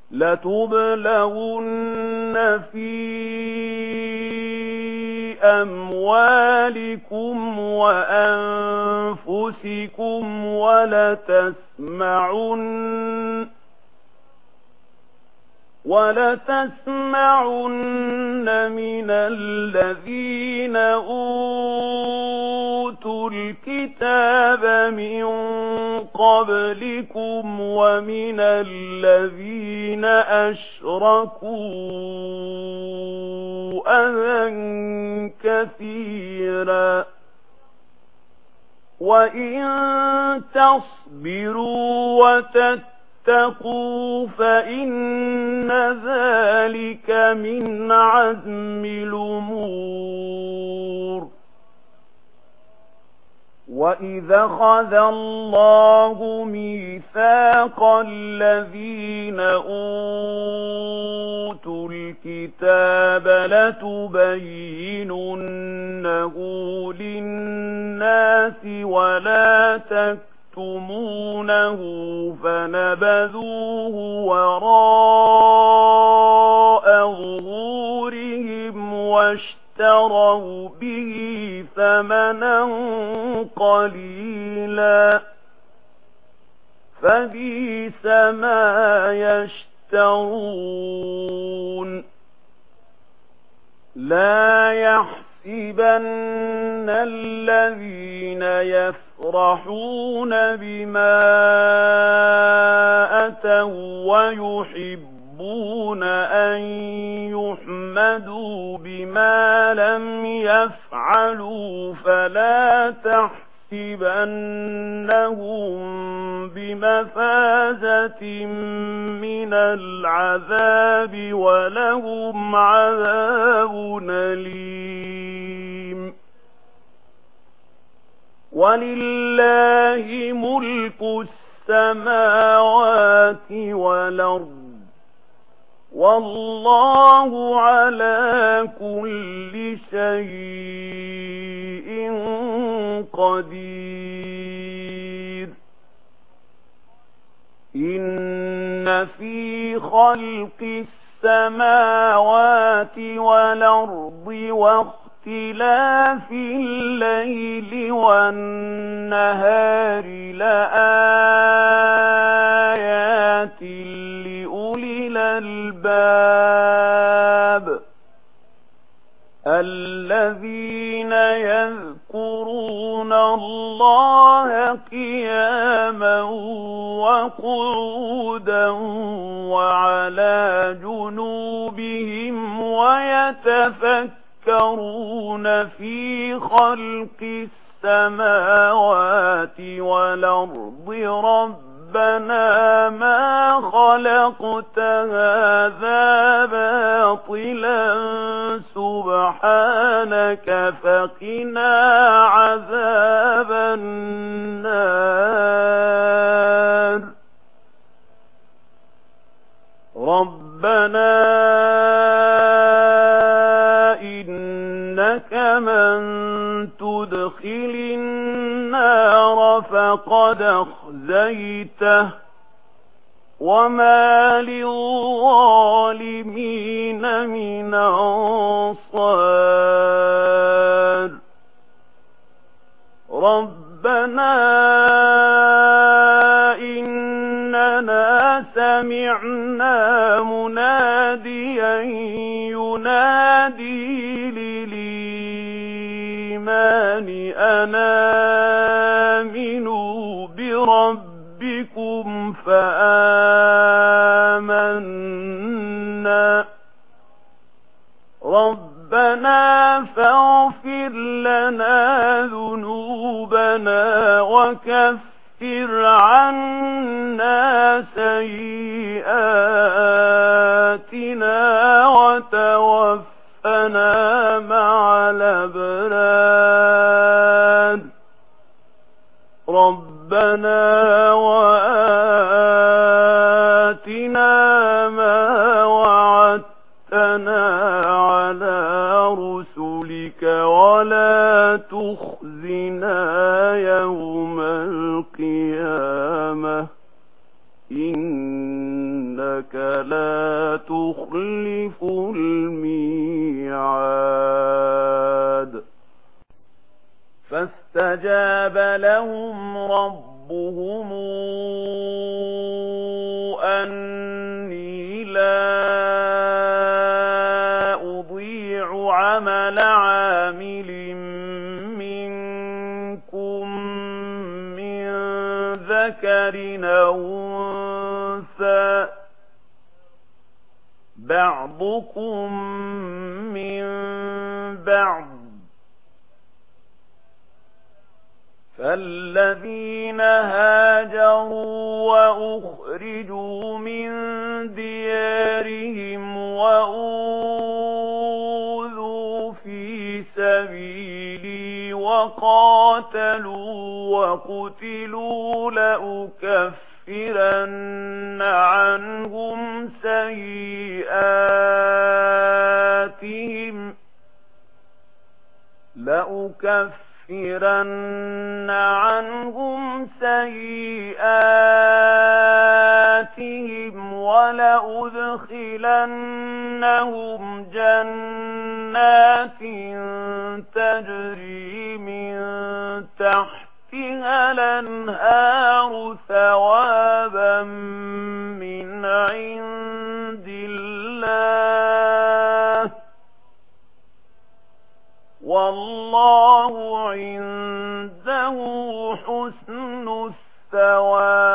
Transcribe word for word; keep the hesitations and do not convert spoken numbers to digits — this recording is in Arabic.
لتبلغن في أموالكم وأنفسكم ولتسمعن ولتسمعن من الذين أوتوا الكتاب من قبلكم ومن الذين أشركوا أذى كثيرا وإن تصبروا وتتقوا فإن ذلك من عزم الأمور. وَإِذَا أَخَذَ اللَّهُ مِيثَاقَ الَّذِينَ أُوتُوا الْكِتَابَ لَتُبَيِّنُنَّهُ لِلنَّاسِ وَلَا تَكْتُمُونَهُ فَنَبَذُوهُ وَرَاءَ ظُهُورِهِمْ وَاشْتَرَوْا بِهِ ثَمَنًا قَلِيلًا فَبِئْسَ مَا يَشْتَرُونَ. لَا يَحْسَبَنَّ الَّذِينَ يَفْرَحُونَ بِمَا أَتَوْا وَيُحِبُّونَ أَن يُحْمَدُوا بِمَا لَمْ يَفْعَلُوا فَلَا تَحْسَبَنَّهُم بِمَفَازَةٍ مِنَ الْعَذَابِ وَلَهُمْ عَذَابٌ أَلِيمٌ. وَلِلَّهِ مُلْكُ السَّمَاوَاتِ وَالْأَرْضِ وَاللَّهُ عَلَى كُلِّ شَيْءٍ قَدِيرٌ. إِنَّ فِي خَلْقِ السَّمَاوَاتِ وَالْأَرْضِ واختلاف الليل والنهار لآيات لأولي الألباب الذين يذكرون الله قياما وقعودا وعلى جنوبهم ويتفكرون في خلق السماوات والأرض ربنا ما خلقت هذا باطلا سبحانك فقنا عذاب النار. ربنا إنك من تدخل النار فقد أخزيته وما للظالمين من أنصار. ربنا إننا سمعنا مناديا ينادي للإيمان أن آمنوا بربكم فآمنا. ربنا فاغفر لنا ذنوبنا وكفر عنا سيئاتنا وتوفنا مع الأبرار. ربنا وآتنا ما وعدتنا على رسلك ولا تخزنا يوم القيامة إنك إنك لا تخلف الميعاد فاستجاب لهم ربهم أني لا أضيع عمل عامل منكم من ذكر أو أنثى بعضكم من بعض فالذين هاجروا وأخرجوا من ديارهم وأوذوا في سبيلي وقاتلوا وقتلوا لأكفرن عنهم سيئاتهم لأكفرن عنهم سيئاتهم ولأدخلنهم جنات تجري من تحتها الأنهار ثوابا من عند الله والله عنده حسن الثواب